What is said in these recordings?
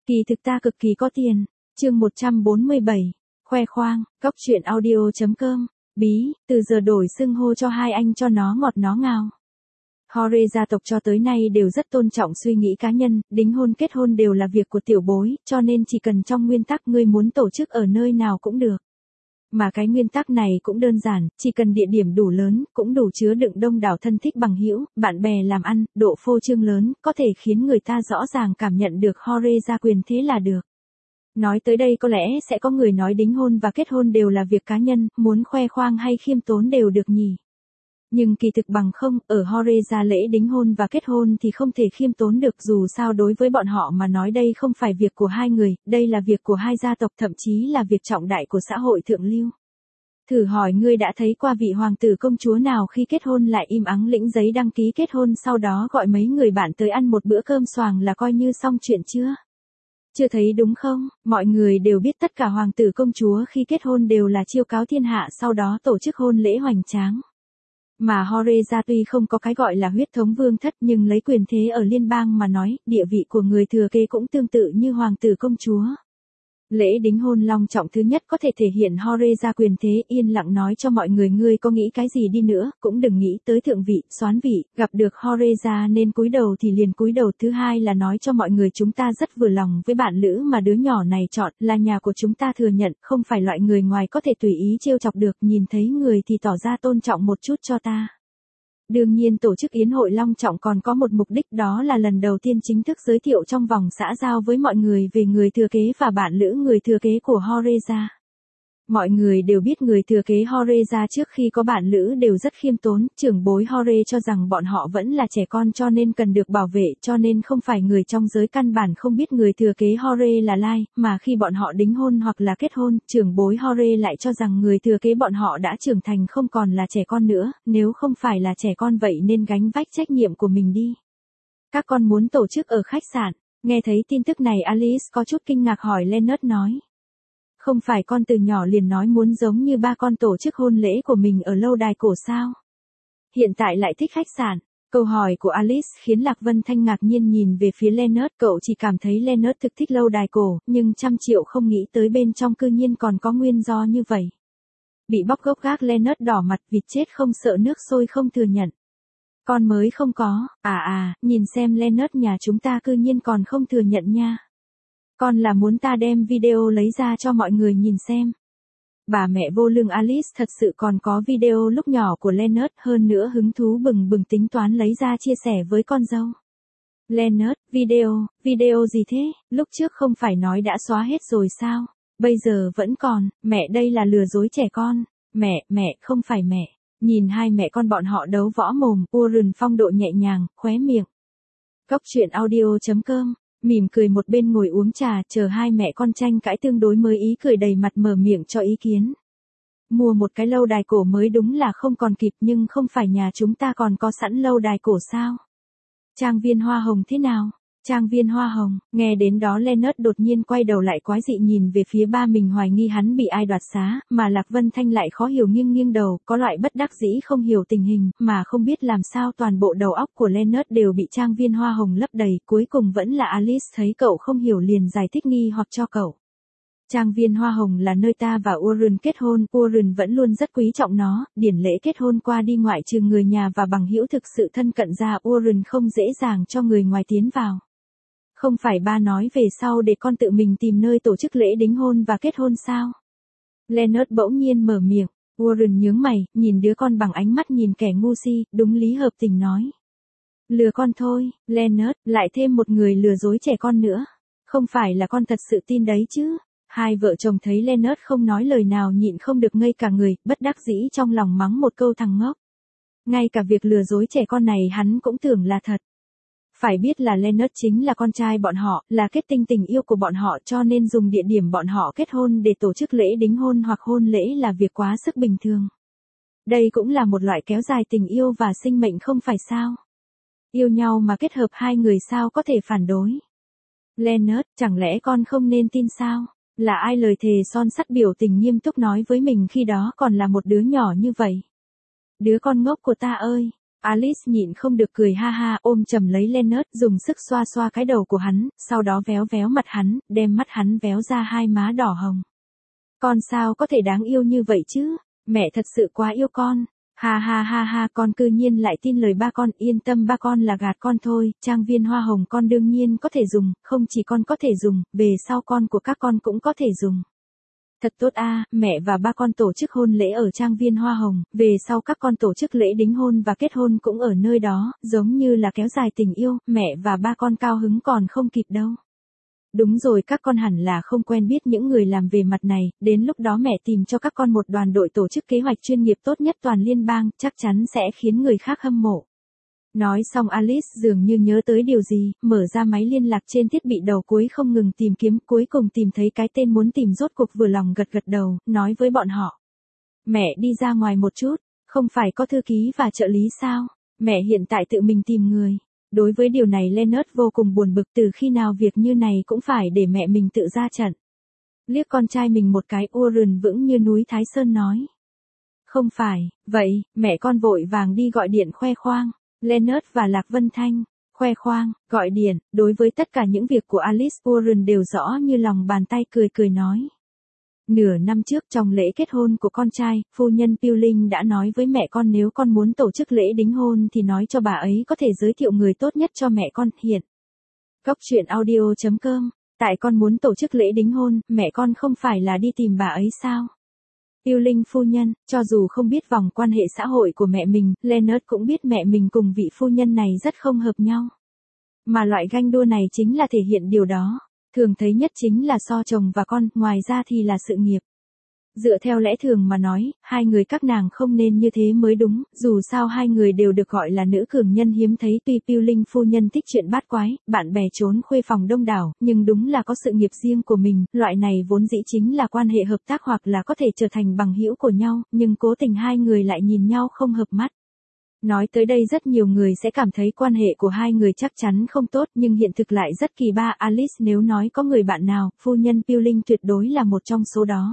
Kỳ thực ta cực kỳ có tiền. Chương 147. Khoe khoang. Cóc truyện audio.com. Bí, từ giờ đổi xưng hô cho hai anh cho nó ngọt nó ngào. Hore gia tộc cho tới nay đều rất tôn trọng suy nghĩ cá nhân, đính hôn kết hôn đều là việc của tiểu bối, cho nên chỉ cần trong nguyên tắc ngươi muốn tổ chức ở nơi nào cũng được. Mà cái nguyên tắc này cũng đơn giản, chỉ cần địa điểm đủ lớn, cũng đủ chứa đựng đông đảo thân thích bằng hữu, bạn bè làm ăn, độ phô trương lớn, có thể khiến người ta rõ ràng cảm nhận được Hore gia quyền thế là được. Nói tới đây có lẽ sẽ có người nói đính hôn và kết hôn đều là việc cá nhân, muốn khoe khoang hay khiêm tốn đều được nhỉ. Nhưng kỳ thực bằng không, ở Hore gia lễ đính hôn và kết hôn thì không thể khiêm tốn được, dù sao đối với bọn họ mà nói đây không phải việc của hai người, đây là việc của hai gia tộc, thậm chí là việc trọng đại của xã hội thượng lưu. Thử hỏi ngươi đã thấy qua vị hoàng tử công chúa nào khi kết hôn lại im ắng lĩnh giấy đăng ký kết hôn sau đó gọi mấy người bạn tới ăn một bữa cơm xoàng là coi như xong chuyện chưa? Chưa thấy đúng không? Mọi người đều biết tất cả hoàng tử công chúa khi kết hôn đều là chiêu cáo thiên hạ sau đó tổ chức hôn lễ hoành tráng. Mà Hore gia tuy không có cái gọi là huyết thống vương thất nhưng lấy quyền thế ở liên bang mà nói, địa vị của người thừa kế cũng tương tự như hoàng tử công chúa. Lễ đính hôn long trọng thứ nhất có thể thể hiện Hore gia quyền thế, yên lặng nói cho mọi người ngươi có nghĩ cái gì đi nữa, cũng đừng nghĩ tới thượng vị, soán vị, gặp được Hore gia nên cúi đầu thì liền cúi đầu. Thứ hai là nói cho mọi người chúng ta rất vừa lòng với bạn lữ mà đứa nhỏ này chọn, là nhà của chúng ta thừa nhận, không phải loại người ngoài có thể tùy ý trêu chọc được, nhìn thấy người thì tỏ ra tôn trọng một chút cho ta. Đương nhiên tổ chức yến hội long trọng còn có một mục đích, đó là lần đầu tiên chính thức giới thiệu trong vòng xã giao với mọi người về người thừa kế và bạn lữ người thừa kế của Hore gia. Mọi người đều biết người thừa kế Hore gia trước khi có bạn lữ đều rất khiêm tốn, trưởng bối Hore cho rằng bọn họ vẫn là trẻ con cho nên cần được bảo vệ, cho nên không phải người trong giới căn bản không biết người thừa kế Hore là lai, mà khi bọn họ đính hôn hoặc là kết hôn, trưởng bối Hore lại cho rằng người thừa kế bọn họ đã trưởng thành không còn là trẻ con nữa, nếu không phải là trẻ con vậy nên gánh vác trách nhiệm của mình đi. Các con muốn tổ chức ở khách sạn. Nghe thấy tin tức này Alice có chút kinh ngạc hỏi Leonard nói. Không phải con từ nhỏ liền nói muốn giống như ba con tổ chức hôn lễ của mình ở lâu đài cổ sao? Hiện tại lại thích khách sạn. Câu hỏi của Alice khiến Lạc Vân Thanh ngạc nhiên nhìn về phía Leonard, cậu chỉ cảm thấy Leonard thực thích lâu đài cổ, nhưng 100 triệu không nghĩ tới bên trong cư nhiên còn có nguyên do như vậy. Bị bóc gốc gác Leonard đỏ mặt, vịt chết không sợ nước sôi không thừa nhận. Con mới không có, nhìn xem Leonard nhà chúng ta cư nhiên còn không thừa nhận nha. Con là muốn ta đem video lấy ra cho mọi người nhìn xem. Bà mẹ vô lương Alice thật sự còn có video lúc nhỏ của Leonard, hơn nữa hứng thú bừng bừng tính toán lấy ra chia sẻ với con dâu. Leonard, video gì thế, lúc trước không phải nói đã xóa hết rồi sao, bây giờ vẫn còn, mẹ đây là lừa dối trẻ con, mẹ, không phải mẹ. Nhìn hai mẹ con bọn họ đấu võ mồm, Warren phong độ nhẹ nhàng, khóe miệng. Cóc truyện audio.com. Mỉm cười một bên ngồi uống trà, chờ hai mẹ con tranh cãi tương đối mới ý cười đầy mặt mở miệng cho ý kiến. Mua một cái lâu đài cổ mới đúng là không còn kịp, nhưng không phải nhà chúng ta còn có sẵn lâu đài cổ sao? Trang viên hoa hồng thế nào? Trang viên hoa hồng, nghe đến đó Leonard đột nhiên quay đầu lại quái dị nhìn về phía ba mình, hoài nghi hắn bị ai đoạt xá, mà Lạc Vân Thanh lại khó hiểu nghiêng đầu, có loại bất đắc dĩ không hiểu tình hình, mà không biết làm sao toàn bộ đầu óc của Leonard đều bị trang viên hoa hồng lấp đầy, cuối cùng vẫn là Alice thấy cậu không hiểu liền giải thích nghi hoặc cho cậu. Trang viên hoa hồng là nơi ta và Warren kết hôn, Warren vẫn luôn rất quý trọng nó, điển lễ kết hôn qua đi ngoại trừ người nhà và bằng hữu thực sự thân cận ra, Warren không dễ dàng cho người ngoài tiến vào. Không phải ba nói về sau để con tự mình tìm nơi tổ chức lễ đính hôn và kết hôn sao? Leonard bỗng nhiên mở miệng, Warren nhướng mày, nhìn đứa con bằng ánh mắt nhìn kẻ ngu si, đúng lý hợp tình nói. Lừa con thôi, Leonard, lại thêm một người lừa dối trẻ con nữa. Không phải là con thật sự tin đấy chứ? Hai vợ chồng thấy Leonard không nói lời nào nhịn không được ngây cả người, bất đắc dĩ trong lòng mắng một câu thằng ngốc. Ngay cả việc lừa dối trẻ con này hắn cũng tưởng là thật. Phải biết là Leonard chính là con trai bọn họ, là kết tinh tình yêu của bọn họ, cho nên dùng địa điểm bọn họ kết hôn để tổ chức lễ đính hôn hoặc hôn lễ là việc quá sức bình thường. Đây cũng là một loại kéo dài tình yêu và sinh mệnh không phải sao? Yêu nhau mà kết hợp hai người sao có thể phản đối? Leonard, chẳng lẽ con không nên tin sao? Là ai lời thề son sắt biểu tình nghiêm túc nói với mình khi đó còn là một đứa nhỏ như vậy? Đứa con ngốc của ta ơi! Alice nhịn không được cười ha ha, ôm chầm lấy Leonard, dùng sức xoa xoa cái đầu của hắn, sau đó véo véo mặt hắn, đem mắt hắn véo ra hai má đỏ hồng. Con sao có thể đáng yêu như vậy chứ? Mẹ thật sự quá yêu con. Ha ha ha ha, con cư nhiên lại tin lời ba con, yên tâm, ba con là gạt con thôi, trang viên hoa hồng con đương nhiên có thể dùng, không chỉ con có thể dùng, về sau con của các con cũng có thể dùng. Thật tốt a, mẹ và ba con tổ chức hôn lễ ở trang viên hoa hồng, về sau các con tổ chức lễ đính hôn và kết hôn cũng ở nơi đó, giống như là kéo dài tình yêu, mẹ và ba con cao hứng còn không kịp đâu. Đúng rồi, các con hẳn là không quen biết những người làm về mặt này, đến lúc đó mẹ tìm cho các con một đoàn đội tổ chức kế hoạch chuyên nghiệp tốt nhất toàn liên bang, chắc chắn sẽ khiến người khác hâm mộ. Nói xong Alice dường như nhớ tới điều gì, mở ra máy liên lạc trên thiết bị đầu cuối không ngừng tìm kiếm, cuối cùng tìm thấy cái tên muốn tìm, rốt cuộc vừa lòng gật gật đầu, nói với bọn họ. Mẹ đi ra ngoài một chút, không phải có thư ký và trợ lý sao? Mẹ hiện tại tự mình tìm người. Đối với điều này Leonard vô cùng buồn bực, từ khi nào việc như này cũng phải để mẹ mình tự ra trận. Liếc con trai mình một cái, Warren vững như núi Thái Sơn nói. Không phải, vậy, mẹ con vội vàng đi gọi điện khoe khoang. Leonard và Lạc Vân Thanh, khoe khoang, gọi điện, đối với tất cả những việc của Alice, Warren đều rõ như lòng bàn tay, cười cười nói. Nửa năm trước trong lễ kết hôn của con trai, phu nhân Pilling đã nói với mẹ con nếu con muốn tổ chức lễ đính hôn thì nói cho bà ấy có thể giới thiệu người tốt nhất cho mẹ con. Hiện Góc truyện audio.com, tại con muốn tổ chức lễ đính hôn, mẹ con không phải là đi tìm bà ấy sao? Pilling phu nhân, cho dù không biết vòng quan hệ xã hội của mẹ mình, Leonard cũng biết mẹ mình cùng vị phu nhân này rất không hợp nhau. Mà loại ganh đua này chính là thể hiện điều đó. Thường thấy nhất chính là so chồng và con, ngoài ra thì là sự nghiệp. Dựa theo lẽ thường mà nói, hai người các nàng không nên như thế mới đúng, dù sao hai người đều được gọi là nữ cường nhân hiếm thấy. Tuy Pilling phu nhân thích chuyện bát quái, bạn bè trốn khuê phòng đông đảo, nhưng đúng là có sự nghiệp riêng của mình, loại này vốn dĩ chính là quan hệ hợp tác hoặc là có thể trở thành bằng hữu của nhau, nhưng cố tình hai người lại nhìn nhau không hợp mắt. Nói tới đây rất nhiều người sẽ cảm thấy quan hệ của hai người chắc chắn không tốt, nhưng hiện thực lại rất kỳ ba. Alice nếu nói có người bạn nào, phu nhân Pilling tuyệt đối là một trong số đó.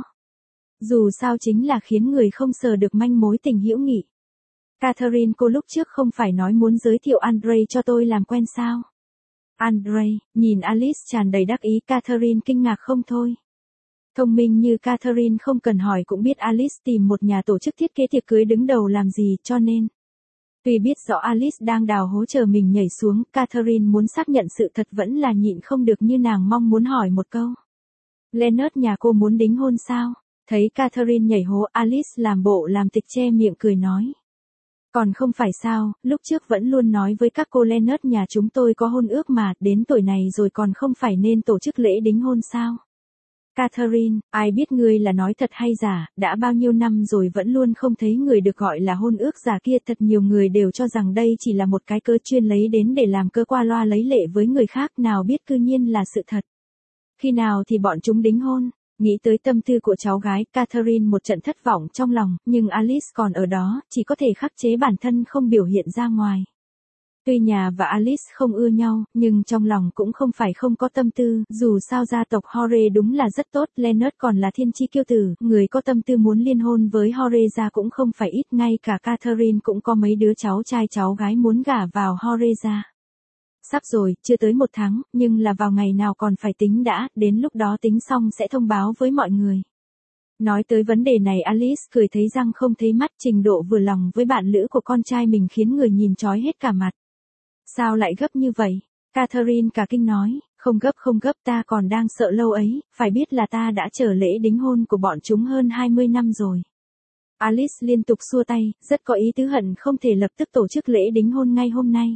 Dù sao chính là khiến người không sờ được manh mối tình hữu nghị. Catherine, cô lúc trước không phải nói muốn giới thiệu Andre cho tôi làm quen sao? Andre, nhìn Alice tràn đầy đắc ý, Catherine kinh ngạc không thôi. Thông minh như Catherine không cần hỏi cũng biết Alice tìm một nhà tổ chức thiết kế tiệc cưới đứng đầu làm gì, cho nên. Tuy biết rõ Alice đang đào hố chờ mình nhảy xuống, Catherine muốn xác nhận sự thật vẫn là nhịn không được, như nàng mong muốn hỏi một câu. Leonard nhà cô muốn đính hôn sao? Thấy Catherine nhảy hố, Alice làm bộ làm tịch che miệng cười nói. Còn không phải sao, lúc trước vẫn luôn nói với các cô Leonard nhà chúng tôi có hôn ước mà, đến tuổi này rồi còn không phải nên tổ chức lễ đính hôn sao? Catherine, ai biết ngươi là nói thật hay giả, đã bao nhiêu năm rồi vẫn luôn không thấy người được gọi là hôn ước giả kia, thật nhiều người đều cho rằng đây chỉ là một cái cớ chuyên lấy đến để làm cớ qua loa lấy lệ với người khác, nào biết cư nhiên là sự thật. Khi nào thì bọn chúng đính hôn? Nghĩ tới tâm tư của cháu gái, Catherine một trận thất vọng trong lòng, nhưng Alice còn ở đó, chỉ có thể khắc chế bản thân không biểu hiện ra ngoài. Tuy nhà và Alice không ưa nhau, nhưng trong lòng cũng không phải không có tâm tư, dù sao gia tộc Hore đúng là rất tốt, Leonard còn là thiên chi kiêu tử, người có tâm tư muốn liên hôn với Hore gia cũng không phải ít, ngay cả Catherine cũng có mấy đứa cháu trai cháu gái muốn gả vào Hore gia. Sắp rồi, chưa tới 1 tháng, nhưng là vào ngày nào còn phải tính đã, đến lúc đó tính xong sẽ thông báo với mọi người. Nói tới vấn đề này Alice cười thấy răng không thấy mắt, trình độ vừa lòng với bạn lữ của con trai mình khiến người nhìn chói hết cả mặt. Sao lại gấp như vậy? Catherine cả kinh nói, không gấp, ta còn đang sợ lâu ấy, phải biết là ta đã chờ lễ đính hôn của bọn chúng hơn 20 năm rồi. Alice liên tục xua tay, rất có ý tứ hận không thể lập tức tổ chức lễ đính hôn ngay hôm nay.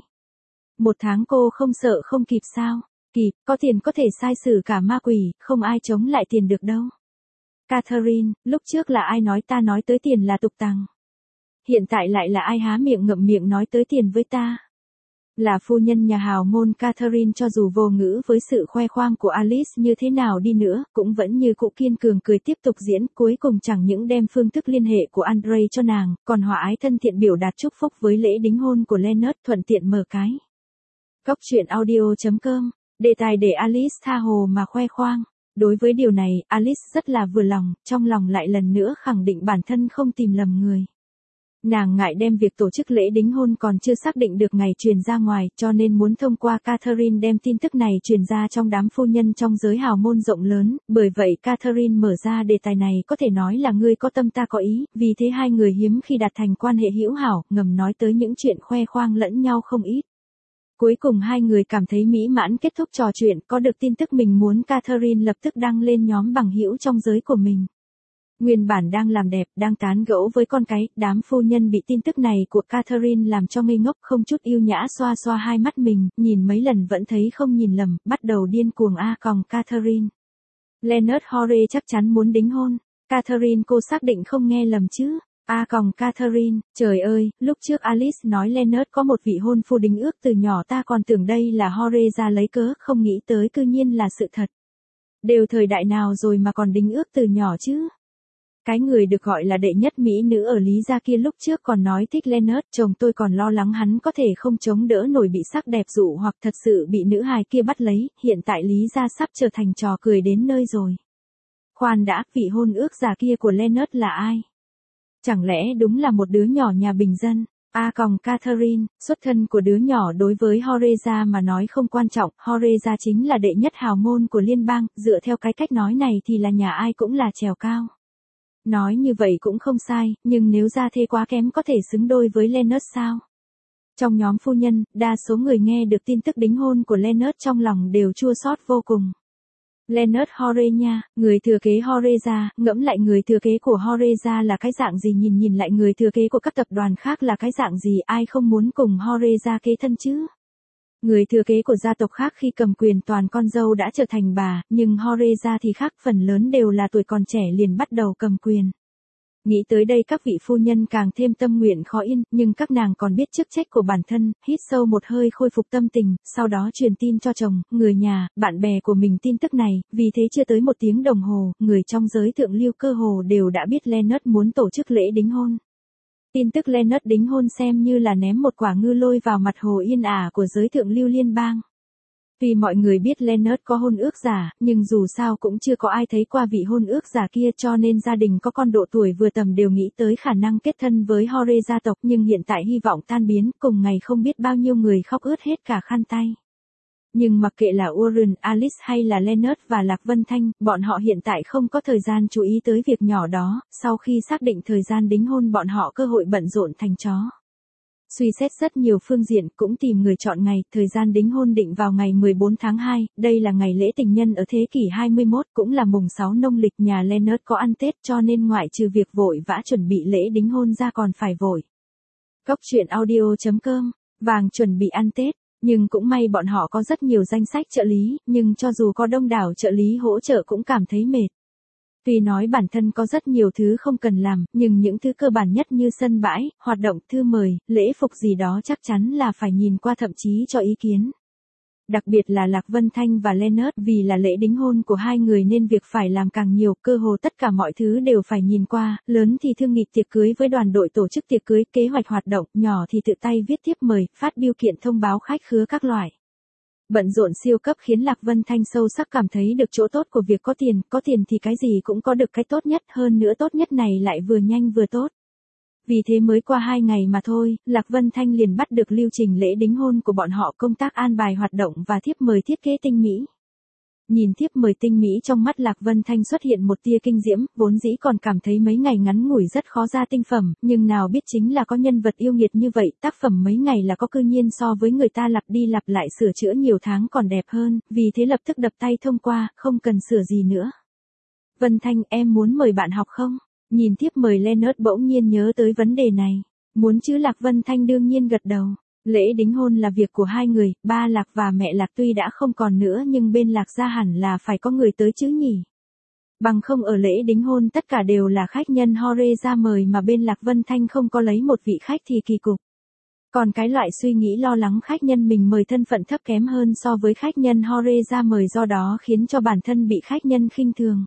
1 tháng cô không sợ không kịp sao? Kịp, có tiền có thể sai xử cả ma quỷ, không ai chống lại tiền được đâu. Catherine, lúc trước là ai nói ta nói tới tiền là tục tằng? Hiện tại lại là ai há miệng ngậm miệng nói tới tiền với ta? Là phu nhân nhà hào môn Catherine, cho dù vô ngữ với sự khoe khoang của Alice như thế nào đi nữa, cũng vẫn như cũ kiên cường cười tiếp tục diễn, cuối cùng chẳng những đem phương thức liên hệ của Andre cho nàng, còn hòa ái thân thiện biểu đạt chúc phúc với lễ đính hôn của Leonard, thuận tiện mở cái. Góc truyện audio.com, đề tài để Alice tha hồ mà khoe khoang. Đối với điều này, Alice rất là vừa lòng, trong lòng lại lần nữa khẳng định bản thân không tìm lầm người. Nàng ngại đem việc tổ chức lễ đính hôn còn chưa xác định được ngày truyền ra ngoài, cho nên muốn thông qua Catherine đem tin tức này truyền ra trong đám phu nhân trong giới hào môn rộng lớn, bởi vậy Catherine mở ra đề tài này có thể nói là ngươi có tâm ta có ý, vì thế hai người hiếm khi đạt thành quan hệ hữu hảo, ngầm nói tới những chuyện khoe khoang lẫn nhau không ít. Cuối cùng hai người cảm thấy mỹ mãn kết thúc trò chuyện, có được tin tức mình muốn Catherine lập tức đăng lên nhóm bằng hữu trong giới của mình. Nguyên bản đang làm đẹp, đang tán gẫu với con cái, đám phu nhân bị tin tức này của Catherine làm cho ngây ngốc, không chút yêu nhã xoa xoa hai mắt mình, nhìn mấy lần vẫn thấy không nhìn lầm, bắt đầu điên cuồng còng Catherine. Leonard Hore chắc chắn muốn đính hôn. Catherine cô xác định không nghe lầm chứ? Còng Catherine, trời ơi, lúc trước Alice nói Leonard có một vị hôn phu đính ước từ nhỏ ta còn tưởng đây là Hore ra lấy cớ, không nghĩ tới cư nhiên là sự thật. Đều thời đại nào rồi mà còn đính ước từ nhỏ chứ? Cái người được gọi là đệ nhất mỹ nữ ở Lý gia kia lúc trước còn nói thích Leonard, chồng tôi còn lo lắng hắn có thể không chống đỡ nổi bị sắc đẹp dụ hoặc thật sự bị nữ hài kia bắt lấy, hiện tại Lý gia sắp trở thành trò cười đến nơi rồi. Khoan đã, vị hôn ước giả kia của Leonard là ai? Chẳng lẽ đúng là một đứa nhỏ nhà bình dân? Còng Catherine, xuất thân của đứa nhỏ đối với Horeza mà nói không quan trọng, Horeza chính là đệ nhất hào môn của liên bang, dựa theo cái cách nói này thì là nhà ai cũng là trèo cao. Nói như vậy cũng không sai, nhưng nếu gia thế quá kém có thể xứng đôi với Leonard sao? Trong nhóm phu nhân, đa số người nghe được tin tức đính hôn của Leonard trong lòng đều chua xót vô cùng. Leonard Hore nha, người thừa kế Horeza, ngẫm lại người thừa kế của Horeza là cái dạng gì, nhìn lại người thừa kế của các tập đoàn khác là cái dạng gì, ai không muốn cùng Horeza kế thân chứ? Người thừa kế của gia tộc khác khi cầm quyền toàn con dâu đã trở thành bà, nhưng Horeza thì khác, phần lớn đều là tuổi còn trẻ liền bắt đầu cầm quyền. Nghĩ tới đây các vị phu nhân càng thêm tâm nguyện khó yên, nhưng các nàng còn biết chức trách của bản thân, hít sâu một hơi khôi phục tâm tình, sau đó truyền tin cho chồng, người nhà, bạn bè của mình tin tức này, vì thế chưa tới 1 tiếng đồng hồ, người trong giới thượng lưu cơ hồ đều đã biết Leonard muốn tổ chức lễ đính hôn. Tin tức Leonard đính hôn xem như là ném một quả ngư lôi vào mặt hồ yên ả của giới thượng lưu liên bang. Vì mọi người biết Leonard có hôn ước giả, nhưng dù sao cũng chưa có ai thấy qua vị hôn ước giả kia, cho nên gia đình có con độ tuổi vừa tầm đều nghĩ tới khả năng kết thân với Hore gia tộc, nhưng hiện tại hy vọng tan biến, cùng ngày không biết bao nhiêu người khóc ướt hết cả khăn tay. Nhưng mặc kệ là Warren, Alice hay là Leonard và Lạc Vân Thanh, bọn họ hiện tại không có thời gian chú ý tới việc nhỏ đó, sau khi xác định thời gian đính hôn bọn họ cơ hội bận rộn thành chó. Suy xét rất nhiều phương diện, cũng tìm người chọn ngày, thời gian đính hôn định vào ngày 14 tháng 2, đây là ngày lễ tình nhân ở thế kỷ 21, cũng là mùng 6 nông lịch, nhà Leonard có ăn Tết cho nên ngoại trừ việc vội vã chuẩn bị lễ đính hôn ra còn phải vội. Cóc truyện audio.com, vàng chuẩn bị ăn Tết, nhưng cũng may bọn họ có rất nhiều danh sách trợ lý, nhưng cho dù có đông đảo trợ lý hỗ trợ cũng cảm thấy mệt. Tuy nói bản thân có rất nhiều thứ không cần làm, nhưng những thứ cơ bản nhất như sân bãi, hoạt động, thư mời, lễ phục gì đó chắc chắn là phải nhìn qua, thậm chí cho ý kiến. Đặc biệt là Lạc Vân Thanh và Leonard, vì là lễ đính hôn của hai người nên việc phải làm càng nhiều, cơ hồ tất cả mọi thứ đều phải nhìn qua, lớn thì thương nghị tiệc cưới với đoàn đội tổ chức tiệc cưới, kế hoạch hoạt động, nhỏ thì tự tay viết thiếp mời, phát bưu kiện thông báo khách khứa các loại. Bận rộn siêu cấp khiến Lạc Vân Thanh sâu sắc cảm thấy được chỗ tốt của việc có tiền thì cái gì cũng có được cái tốt nhất, hơn nữa tốt nhất này lại vừa nhanh vừa tốt. Vì thế mới qua 2 ngày mà thôi, Lạc Vân Thanh liền bắt được lưu trình lễ đính hôn của bọn họ, công tác an bài hoạt động và thiếp mời thiết kế tinh mỹ. Nhìn thiếp mời tinh mỹ trong mắt Lạc Vân Thanh xuất hiện một tia kinh diễm, vốn dĩ còn cảm thấy mấy ngày ngắn ngủi rất khó ra tinh phẩm, nhưng nào biết chính là có nhân vật yêu nghiệt như vậy, tác phẩm mấy ngày là có, cư nhiên so với người ta lặp đi lặp lại sửa chữa nhiều tháng còn đẹp hơn, vì thế lập tức đập tay thông qua, không cần sửa gì nữa. Vân Thanh, em muốn mời bạn học không? Nhìn thiếp mời Leonard bỗng nhiên nhớ tới vấn đề này. Muốn chứ, Lạc Vân Thanh đương nhiên gật đầu. Lễ đính hôn là việc của hai người, ba Lạc và mẹ Lạc tuy đã không còn nữa nhưng bên Lạc gia hẳn là phải có người tới chứ nhỉ. Bằng không ở lễ đính hôn tất cả đều là khách nhân Hore ra mời mà bên Lạc Vân Thanh không có lấy một vị khách thì kỳ cục. Còn cái loại suy nghĩ lo lắng khách nhân mình mời thân phận thấp kém hơn so với khách nhân Hore ra mời, do đó khiến cho bản thân bị khách nhân khinh thường.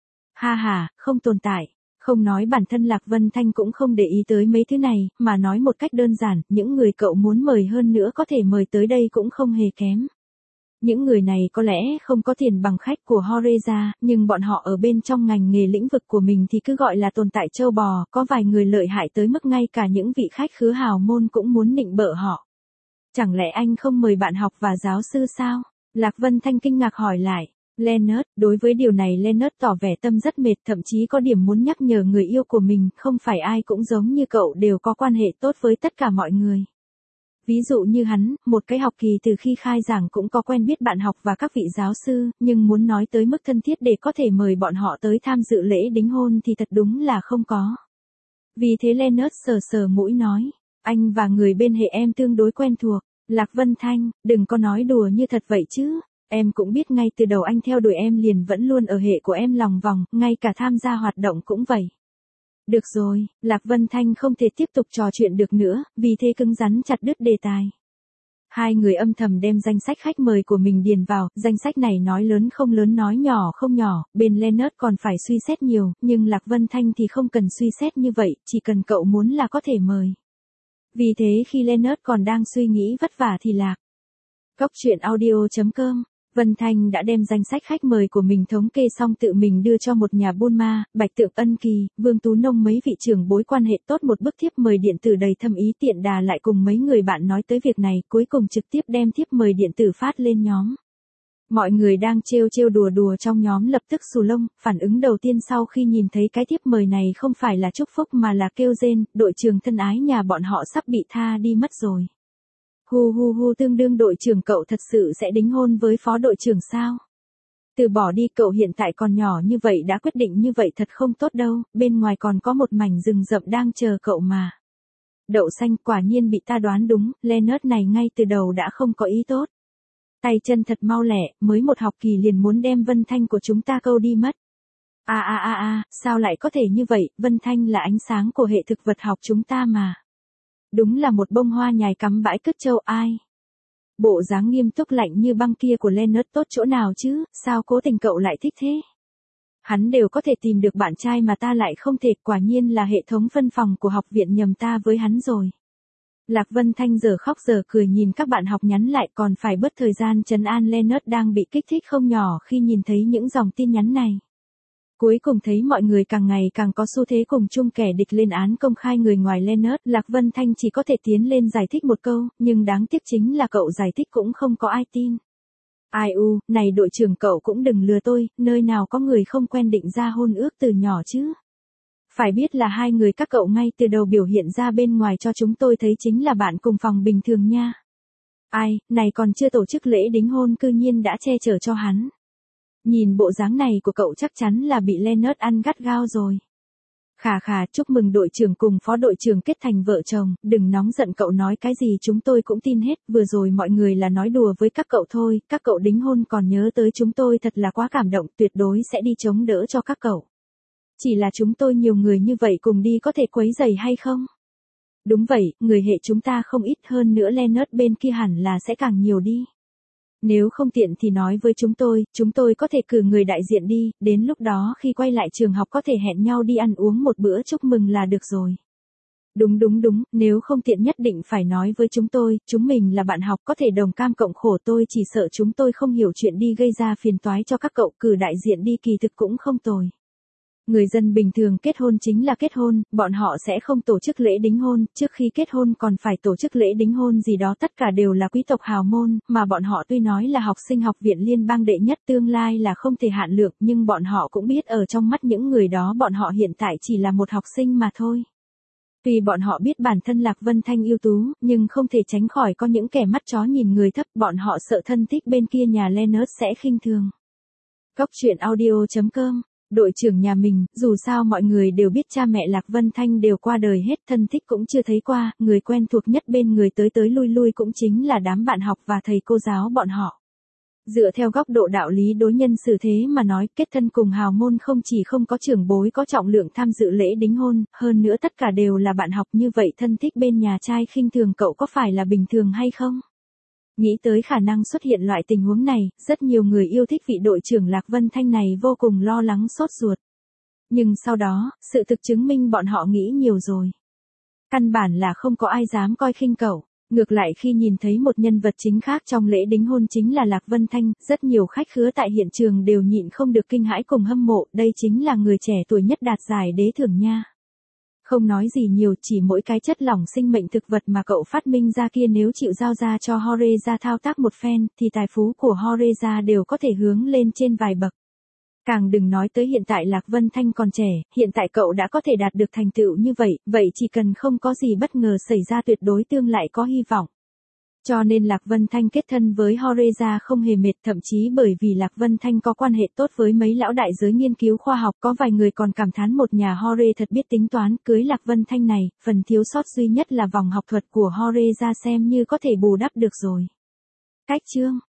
Ha ha, không tồn tại. Không nói bản thân Lạc Vân Thanh cũng không để ý tới mấy thứ này, mà nói một cách đơn giản, những người cậu muốn mời hơn nữa có thể mời tới đây cũng không hề kém. Những người này có lẽ không có tiền bằng khách của Horeca, nhưng bọn họ ở bên trong ngành nghề lĩnh vực của mình thì cứ gọi là tồn tại châu bò, có vài người lợi hại tới mức ngay cả những vị khách khứa hào môn cũng muốn nịnh bợ họ. Chẳng lẽ anh không mời bạn học và giáo sư sao? Lạc Vân Thanh kinh ngạc hỏi lại. Leonard, đối với điều này Leonard tỏ vẻ tâm rất mệt, thậm chí có điểm muốn nhắc nhở người yêu của mình, không phải ai cũng giống như cậu đều có quan hệ tốt với tất cả mọi người. Ví dụ như hắn, một cái học kỳ từ khi khai giảng cũng có quen biết bạn học và các vị giáo sư, nhưng muốn nói tới mức thân thiết để có thể mời bọn họ tới tham dự lễ đính hôn thì thật đúng là không có. Vì thế Leonard sờ sờ mũi nói, anh và người bên hệ em tương đối quen thuộc. Lạc Vân Thanh, đừng có nói đùa như thật vậy chứ. Em cũng biết ngay từ đầu anh theo đuổi em liền vẫn luôn ở hệ của em lòng vòng, ngay cả tham gia hoạt động cũng vậy. Được rồi, Lạc Vân Thanh không thể tiếp tục trò chuyện được nữa, vì thế cứng rắn chặt đứt đề tài. Hai người âm thầm đem danh sách khách mời của mình điền vào, danh sách này nói lớn không lớn nói nhỏ không nhỏ, bên Leonard còn phải suy xét nhiều, nhưng Lạc Vân Thanh thì không cần suy xét như vậy, chỉ cần cậu muốn là có thể mời. Vì thế khi Leonard còn đang suy nghĩ vất vả thì Lạc. Cóc truyện audio.com, Vân Thanh đã đem danh sách khách mời của mình thống kê xong tự mình đưa cho một nhà buôn ma, Bạch Tượng Ân Kỳ, Vương Tú Nông mấy vị trưởng bối quan hệ tốt một bức thiếp mời điện tử đầy thâm ý tiện đà lại cùng mấy người bạn nói tới việc này, cuối cùng trực tiếp đem thiếp mời điện tử phát lên nhóm. Mọi người đang trêu đùa trong nhóm lập tức xù lông, phản ứng đầu tiên sau khi nhìn thấy cái thiếp mời này không phải là chúc phúc mà là kêu rên, đội trưởng thân ái nhà bọn họ sắp bị tha đi mất rồi. Hu tương đương đội trưởng cậu thật sự sẽ đính hôn với phó đội trưởng sao? Từ bỏ đi, cậu hiện tại còn nhỏ như vậy đã quyết định như vậy thật không tốt đâu, bên ngoài còn có một mảnh rừng rậm đang chờ cậu mà. Đậu xanh, quả nhiên bị ta đoán đúng, Leonard này ngay từ đầu đã không có ý tốt. Tay chân thật mau lẹ, mới một học kỳ liền muốn đem Vân Thanh của chúng ta câu đi mất. Sao lại có thể như vậy, Vân Thanh là ánh sáng của hệ thực vật học chúng ta mà. Đúng là một bông hoa nhài cắm bãi cứt châu ai. Bộ dáng nghiêm túc lạnh như băng kia của Leonard tốt chỗ nào chứ, sao cố tình cậu lại thích thế? Hắn đều có thể tìm được bạn trai mà ta lại không thể, quả nhiên là hệ thống phân phòng của học viện nhầm ta với hắn rồi. Lạc Vân Thanh giờ khóc giờ cười nhìn các bạn học nhắn lại, còn phải bớt thời gian trấn an Leonard đang bị kích thích không nhỏ khi nhìn thấy những dòng tin nhắn này. Cuối cùng thấy mọi người càng ngày càng có xu thế cùng chung kẻ địch lên án công khai người ngoài Leonard, Lạc Vân Thanh chỉ có thể tiến lên giải thích một câu, nhưng đáng tiếc chính là cậu giải thích cũng không có ai tin. Ai u, này đội trưởng cậu cũng đừng lừa tôi, nơi nào có người không quen định ra hôn ước từ nhỏ chứ. Phải biết là hai người các cậu ngay từ đầu biểu hiện ra bên ngoài cho chúng tôi thấy chính là bạn cùng phòng bình thường nha. Ai, này còn chưa tổ chức lễ đính hôn cư nhiên đã che chở cho hắn. Nhìn bộ dáng này của cậu chắc chắn là bị Leonard ăn gắt gao rồi. Khà, chúc mừng đội trưởng cùng phó đội trưởng kết thành vợ chồng, đừng nóng giận, cậu nói cái gì chúng tôi cũng tin hết, vừa rồi mọi người là nói đùa với các cậu thôi, các cậu đính hôn còn nhớ tới chúng tôi thật là quá cảm động, tuyệt đối sẽ đi chống đỡ cho các cậu. Chỉ là chúng tôi nhiều người như vậy cùng đi có thể quấy rầy hay không? Đúng vậy, người hệ chúng ta không ít, hơn nữa Leonard bên kia hẳn là sẽ càng nhiều đi. Nếu không tiện thì nói với chúng tôi có thể cử người đại diện đi, đến lúc đó khi quay lại trường học có thể hẹn nhau đi ăn uống một bữa chúc mừng là được rồi. Đúng, nếu không tiện nhất định phải nói với chúng mình là bạn học có thể đồng cam cộng khổ, tôi chỉ sợ chúng tôi không hiểu chuyện đi gây ra phiền toái cho các cậu, cử đại diện đi kỳ thực cũng không tồi. Người dân bình thường kết hôn chính là kết hôn, bọn họ sẽ không tổ chức lễ đính hôn, trước khi kết hôn còn phải tổ chức lễ đính hôn gì đó, tất cả đều là quý tộc hào môn, mà bọn họ tuy nói là học sinh học viện liên bang đệ nhất tương lai là không thể hạn lượng, nhưng bọn họ cũng biết ở trong mắt những người đó bọn họ hiện tại chỉ là một học sinh mà thôi. Tuy bọn họ biết bản thân Lạc Vân Thanh ưu tú, nhưng không thể tránh khỏi có những kẻ mắt chó nhìn người thấp, bọn họ sợ thân thích bên kia nhà Leonard sẽ khinh thường. Cóc truyện audio.com, đội trưởng nhà mình, dù sao mọi người đều biết cha mẹ Lạc Vân Thanh đều qua đời hết, thân thích cũng chưa thấy qua, người quen thuộc nhất bên người tới lui cũng chính là đám bạn học và thầy cô giáo bọn họ. Dựa theo góc độ đạo lý đối nhân xử thế mà nói, kết thân cùng hào môn không chỉ không có trưởng bối có trọng lượng tham dự lễ đính hôn, hơn nữa tất cả đều là bạn học, như vậy thân thích bên nhà trai khinh thường cậu có phải là bình thường hay không? Nghĩ tới khả năng xuất hiện loại tình huống này, rất nhiều người yêu thích vị đội trưởng Lạc Vân Thanh này vô cùng lo lắng sốt ruột. Nhưng sau đó, sự thực chứng minh bọn họ nghĩ nhiều rồi. Căn bản là không có ai dám coi khinh cậu. Ngược lại khi nhìn thấy một nhân vật chính khác trong lễ đính hôn chính là Lạc Vân Thanh, rất nhiều khách khứa tại hiện trường đều nhịn không được kinh hãi cùng hâm mộ, đây chính là người trẻ tuổi nhất đạt giải đế thưởng nha. Không nói gì nhiều, chỉ mỗi cái chất lỏng sinh mệnh thực vật mà cậu phát minh ra kia nếu chịu giao ra cho Horeza thao tác một phen, thì tài phú của Horeza đều có thể hướng lên trên vài bậc. Càng đừng nói tới hiện tại Lạc Vân Thanh còn trẻ, hiện tại cậu đã có thể đạt được thành tựu như vậy, vậy chỉ cần không có gì bất ngờ xảy ra tuyệt đối tương lại có hy vọng. Cho nên Lạc Vân Thanh kết thân với Horeza không hề mệt, thậm chí bởi vì Lạc Vân Thanh có quan hệ tốt với mấy lão đại giới nghiên cứu khoa học, có vài người còn cảm thán một nhà Hore thật biết tính toán, cưới Lạc Vân Thanh này, phần thiếu sót duy nhất là vòng học thuật của Horeza xem như có thể bù đắp được rồi. Cách chương